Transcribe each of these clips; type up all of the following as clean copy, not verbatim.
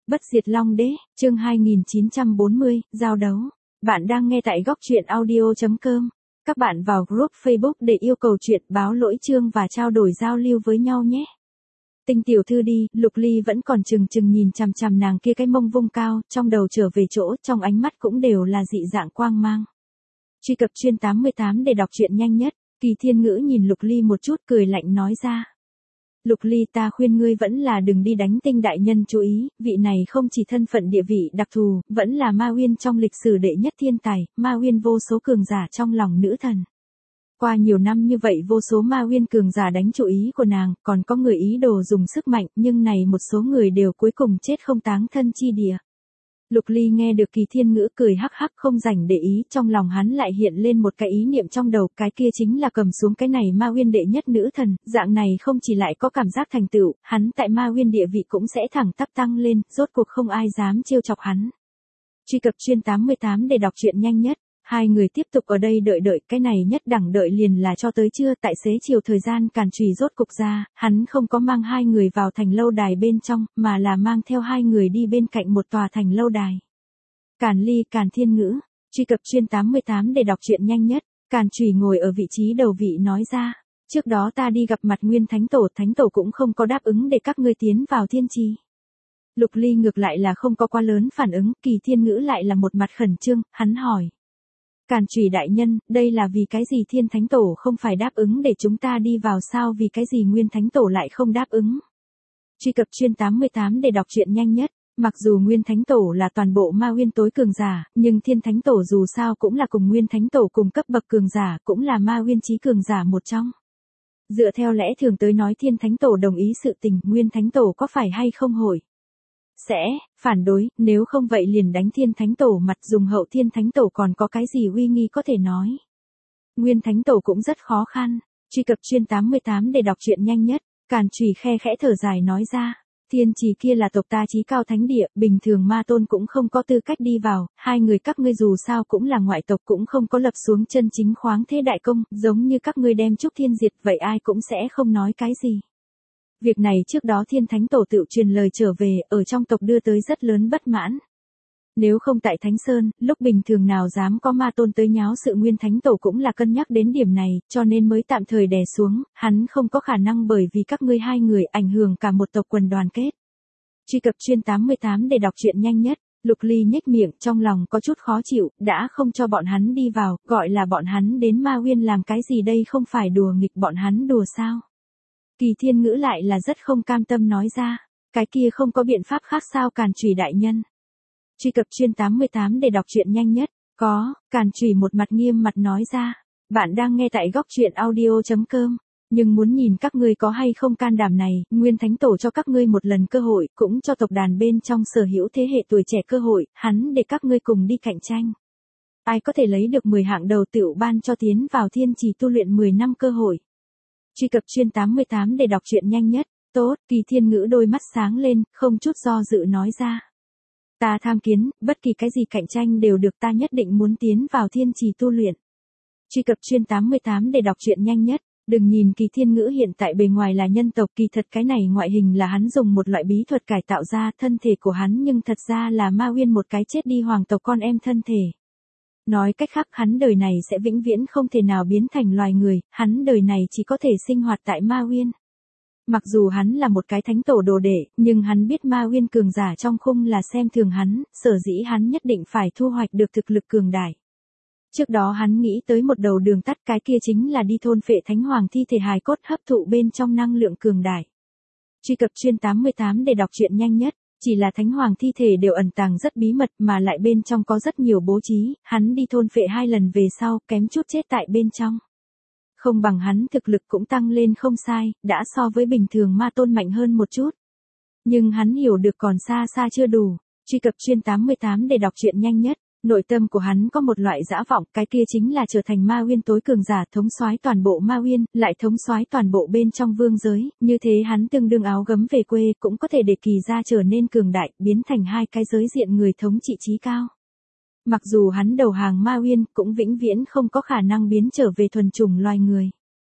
Bất diệt Long Đế, chương 2940, giao đấu. Bạn đang nghe tại góc truyện audio.com. Các bạn vào group Facebook để yêu cầu chuyện báo lỗi chương và trao đổi giao lưu với nhau nhé. Tinh tiểu thư đi, Lục Ly vẫn còn chừng nhìn chằm chằm nàng kia cái mông vung cao, trong đầu trở về chỗ, trong ánh mắt cũng đều là dị dạng quang mang. Truy cập chuyên 88 để đọc truyện nhanh nhất. Kỳ Thiên Ngữ nhìn Lục Ly một chút cười lạnh nói ra. Lục Ly, ta khuyên ngươi vẫn là đừng đi đánh Tinh đại nhân chú ý, vị này không chỉ thân phận địa vị đặc thù, vẫn là Ma Uyên trong lịch sử đệ nhất thiên tài, Ma Uyên vô số cường giả trong lòng nữ thần. Qua nhiều năm như vậy vô số Ma Uyên cường giả đánh chú ý của nàng, còn có người ý đồ dùng sức mạnh, nhưng này một số người đều cuối cùng chết không táng thân chi địa. Lục Ly nghe được Kỳ Thiên Ngữ cười hắc hắc không rảnh để ý, trong lòng hắn lại hiện lên một cái ý niệm trong đầu, cái kia chính là cầm xuống cái này Ma Uyên đệ nhất nữ thần, dạng này không chỉ lại có cảm giác thành tựu, hắn tại Ma Uyên địa vị cũng sẽ thẳng tắp tăng lên, rốt cuộc không ai dám trêu chọc hắn. Truy cập chuyên 88 để đọc truyện nhanh nhất. Hai người tiếp tục ở đây đợi, cái này nhất đẳng đợi liền là cho tới trưa, tại xế chiều thời gian Càn Trùy rốt cục ra, hắn không có mang hai người vào thành lâu đài bên trong, mà là mang theo hai người đi bên cạnh một tòa thành lâu đài. Càn Ly, Càn Thiên Ngữ, truy cập chuyên 88 để đọc truyện nhanh nhất. Càn Trùy ngồi ở vị trí đầu vị nói ra, trước đó ta đi gặp mặt Nguyên Thánh Tổ cũng không có đáp ứng để các ngươi tiến vào thiên trì. Lục Ly ngược lại là không có quá lớn phản ứng, Kỳ Thiên Ngữ lại là một mặt khẩn trương, hắn hỏi. Càn Trùy đại nhân, đây là vì cái gì Thiên Thánh Tổ không phải đáp ứng để chúng ta đi vào sao, vì cái gì Nguyên Thánh Tổ lại không đáp ứng? Truy cập chuyên 88 để đọc truyện nhanh nhất. Mặc dù Nguyên Thánh Tổ là toàn bộ Ma Uyên tối cường giả, nhưng Thiên Thánh Tổ dù sao cũng là cùng Nguyên Thánh Tổ cùng cấp bậc cường giả, cũng là Ma Uyên chí cường giả một trong. Dựa theo lẽ thường tới nói Thiên Thánh Tổ đồng ý sự tình, Nguyên Thánh Tổ có phải hay không hội sẽ phản đối, nếu không vậy liền đánh Thiên Thánh Tổ mặt, dùng hậu Thiên Thánh Tổ còn có cái gì uy nghi có thể nói. Nguyên Thánh Tổ cũng rất khó khăn. Truy cập chuyên 88 để đọc truyện nhanh nhất. Càn Trùy khe khẽ thở dài nói ra, thiên trì kia là tộc ta chí cao thánh địa, bình thường ma tôn cũng không có tư cách đi vào, hai người các ngươi dù sao cũng là ngoại tộc, cũng không có lập xuống chân chính khoáng thế đại công, giống như các ngươi đem Trúc Thiên diệt vậy ai cũng sẽ không nói cái gì. Việc này trước đó Thiên Thánh Tổ tự truyền lời trở về, ở trong tộc đưa tới rất lớn bất mãn. Nếu không tại Thánh Sơn, lúc bình thường nào dám có ma tôn tới nháo sự, Nguyên Thánh Tổ cũng là cân nhắc đến điểm này, cho nên mới tạm thời đè xuống, hắn không có khả năng bởi vì các ngươi hai người ảnh hưởng cả một tộc quần đoàn kết. Truy cập chuyên 88 để đọc truyện nhanh nhất. Lục Ly nhếch miệng, trong lòng có chút khó chịu, đã không cho bọn hắn đi vào, gọi là bọn hắn đến Ma Uyên làm cái gì đây, không phải đùa nghịch bọn hắn đùa sao? Kỳ Thiên Ngữ lại là rất không cam tâm nói ra, cái kia không có biện pháp khác sao Càn Trùy đại nhân? Truy cập chuyên 88 để đọc truyện nhanh nhất. Có, Càn Trùy một mặt nghiêm mặt nói ra, bạn đang nghe tại góc truyện audio.com, nhưng muốn nhìn các ngươi có hay không can đảm này, Nguyên Thánh Tổ cho các ngươi một lần cơ hội, cũng cho tộc đàn bên trong sở hữu thế hệ tuổi trẻ cơ hội, hắn để các ngươi cùng đi cạnh tranh. Ai có thể lấy được 10 hạng đầu tựu ban cho tiến vào thiên trì tu luyện 10 năm cơ hội. Truy cập chuyên 88 để đọc truyện nhanh nhất. Tốt, Kỳ Thiên Ngữ đôi mắt sáng lên, không chút do dự nói ra. Ta tham kiến, bất kỳ cái gì cạnh tranh đều được, ta nhất định muốn tiến vào thiên trì tu luyện. Truy cập chuyên 88 để đọc truyện nhanh nhất. Đừng nhìn Kỳ Thiên Ngữ hiện tại bề ngoài là nhân tộc, kỳ thật cái này ngoại hình là hắn dùng một loại bí thuật cải tạo ra, thân thể của hắn nhưng thật ra là Ma Uyên một cái chết đi hoàng tộc con em thân thể. Nói cách khác hắn đời này sẽ vĩnh viễn không thể nào biến thành loài người, hắn đời này chỉ có thể sinh hoạt tại Ma Uyên. Mặc dù hắn là một cái thánh tổ đồ đệ, nhưng hắn biết Ma Uyên cường giả trong khung là xem thường hắn, sở dĩ hắn nhất định phải thu hoạch được thực lực cường đại. Trước đó hắn nghĩ tới một đầu đường tắt, cái kia chính là đi thôn phệ Thánh Hoàng thi thể hài cốt, hấp thụ bên trong năng lượng cường đại. Truy cập chuyên 88 để đọc truyện nhanh nhất. Chỉ là Thánh Hoàng thi thể đều ẩn tàng rất bí mật, mà lại bên trong có rất nhiều bố trí, hắn đi thôn phệ 2 lần về sau, kém chút chết tại bên trong. Không bằng hắn thực lực cũng tăng lên không sai, đã so với bình thường ma tôn mạnh hơn một chút. Nhưng hắn hiểu được còn xa chưa đủ. Truy cập chuyên 88 để đọc truyện nhanh nhất. Nội tâm của hắn có một loại dã vọng, cái kia chính là trở thành Ma Uyên tối cường giả, thống soái toàn bộ Ma Uyên, lại thống soái toàn bộ bên trong vương giới, như thế hắn tương đương áo gấm về quê, cũng có thể để Kỳ gia trở nên cường đại, biến thành hai cái giới diện người thống trị chí cao. Mặc dù hắn đầu hàng Ma Uyên, cũng vĩnh viễn không có khả năng biến trở về thuần chủng loài người.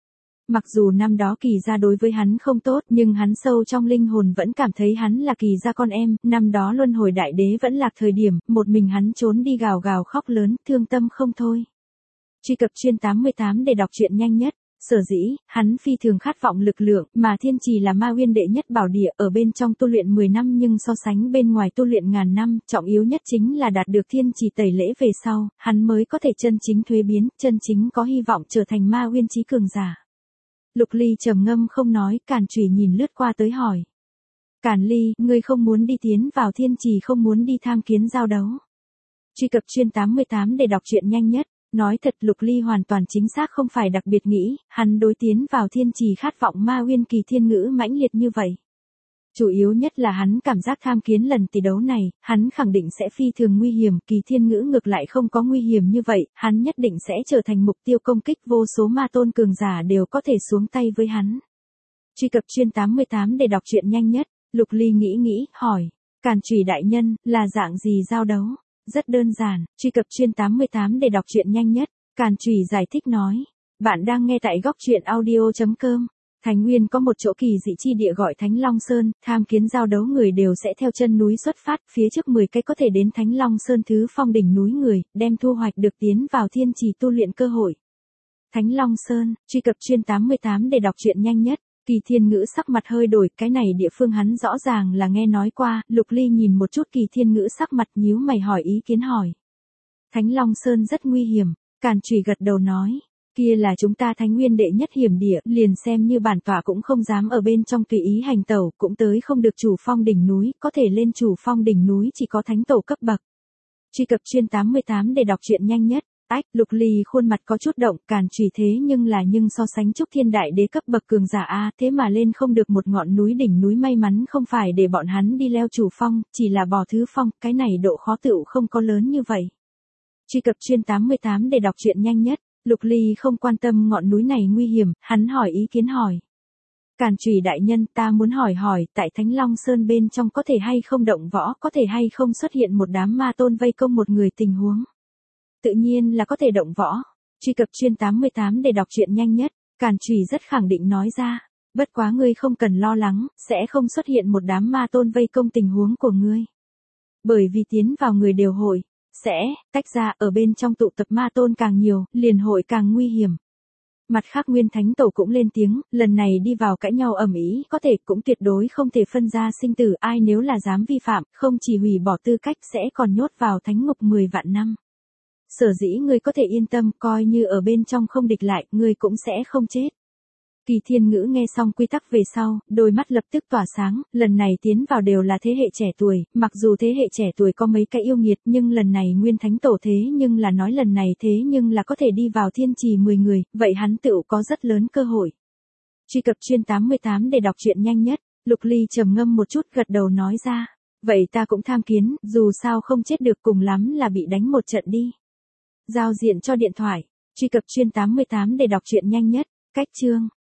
Mặc dù năm đó Kỳ gia đối với hắn không tốt, nhưng hắn sâu trong linh hồn vẫn cảm thấy hắn là Kỳ gia con em, năm đó luân hồi đại đế vẫn lạc thời điểm, một mình hắn trốn đi gào gào khóc lớn, thương tâm không thôi. Truy cập chuyên 88 để đọc truyện nhanh nhất. Sở dĩ, hắn phi thường khát vọng lực lượng, mà thiên trì là ma uyên đệ nhất bảo địa, ở bên trong tu luyện 10 năm nhưng so sánh bên ngoài tu luyện ngàn năm, trọng yếu nhất chính là đạt được thiên trì tẩy lễ về sau, hắn mới có thể chân chính thuế biến, chân chính có hy vọng trở thành ma uyên chí cường giả. Lục Ly trầm ngâm không nói, Càn Trùy nhìn lướt qua tới hỏi. Càn Ly, ngươi không muốn đi tiến vào thiên trì, không muốn đi tham kiến giao đấu. Truy cập chuyên 88 để đọc truyện nhanh nhất. Nói thật, Lục Ly hoàn toàn chính xác không phải đặc biệt nghĩ, hắn đối tiến vào thiên trì khát vọng ma uyên kỳ thiên ngữ mãnh liệt như vậy. Chủ yếu nhất là hắn cảm giác tham kiến lần tỷ đấu này, hắn khẳng định sẽ phi thường nguy hiểm, kỳ thiên ngữ ngược lại không có nguy hiểm như vậy, hắn nhất định sẽ trở thành mục tiêu công kích, vô số ma tôn cường giả đều có thể xuống tay với hắn. Truy cập chuyên 88 để đọc truyện nhanh nhất. Lục Ly nghĩ, hỏi, Càn Trùy đại nhân, là dạng gì giao đấu? Rất đơn giản, truy cập chuyên 88 để đọc truyện nhanh nhất. Càn Trùy giải thích nói, bạn đang nghe tại góc truyện audio.com. Thánh Nguyên có một chỗ kỳ dị chi địa gọi Thánh Long Sơn, tham kiến giao đấu người đều sẽ theo chân núi xuất phát, phía trước 10 cái có thể đến Thánh Long Sơn thứ phong đỉnh núi người, đem thu hoạch được tiến vào thiên trì tu luyện cơ hội. Thánh Long Sơn, truy cập chuyên 88 để đọc truyện nhanh nhất. Kỳ thiên ngữ sắc mặt hơi đổi, cái này địa phương hắn rõ ràng là nghe nói qua, Lục Ly nhìn một chút kỳ thiên ngữ sắc mặt nhíu mày hỏi ý kiến hỏi. Thánh Long Sơn rất nguy hiểm, Càn Trùy gật đầu nói, kia là chúng ta Thánh Nguyên đệ nhất hiểm địa, liền xem như bản tọa cũng không dám ở bên trong tùy ý hành tẩu, cũng tới không được chủ phong đỉnh núi, có thể lên chủ phong đỉnh núi chỉ có thánh tổ cấp bậc. Truy cập chuyên 88 để đọc truyện nhanh nhất. Ách, Lục Ly khuôn mặt có chút động, Càn Trùy thế nhưng so sánh Trúc Thiên đại đế cấp bậc cường giả a, thế mà lên không được một ngọn núi đỉnh núi, may mắn không phải để bọn hắn đi leo chủ phong, chỉ là bò thứ phong, cái này độ khó tựu không có lớn như vậy. Truy cập chuyên 88 để đọc truyện nhanh nhất. Lục Ly không quan tâm ngọn núi này nguy hiểm, hắn hỏi ý kiến hỏi. Càn Trùy đại nhân, ta muốn hỏi, tại Thánh Long Sơn bên trong có thể hay không động võ, có thể hay không xuất hiện một đám ma tôn vây công một người tình huống. Tự nhiên là có thể động võ. Truy cập chuyên 88 để đọc truyện nhanh nhất. Càn Trùy rất khẳng định nói ra. Bất quá ngươi không cần lo lắng, sẽ không xuất hiện một đám ma tôn vây công tình huống của ngươi. Bởi vì tiến vào người đều hội, sẽ tách ra, ở bên trong tụ tập ma tôn càng nhiều, liền hội càng nguy hiểm. Mặt khác Nguyên Thánh Tổ cũng lên tiếng, lần này đi vào cãi nhau ầm ĩ, có thể cũng tuyệt đối không thể phân ra sinh tử, ai nếu là dám vi phạm, không chỉ hủy bỏ tư cách sẽ còn nhốt vào thánh ngục 10 vạn năm. Sở dĩ ngươi có thể yên tâm, coi như ở bên trong không địch lại, ngươi cũng sẽ không chết. Kỳ thiên ngữ nghe xong quy tắc về sau, đôi mắt lập tức tỏa sáng, lần này tiến vào đều là thế hệ trẻ tuổi, mặc dù thế hệ trẻ tuổi có mấy cái yêu nghiệt, nhưng lần này Nguyên Thánh Tổ thế nhưng là nói lần này thế nhưng là có thể đi vào thiên trì 10 người, vậy hắn tựu có rất lớn cơ hội. Truy cập chuyên 88 để đọc truyện nhanh nhất. Lục Ly trầm ngâm một chút gật đầu nói ra, vậy ta cũng tham kiến, dù sao không chết được, cùng lắm là bị đánh một trận đi. Giao diện cho điện thoại. Truy cập chuyên 88 để đọc truyện nhanh nhất. Cách chương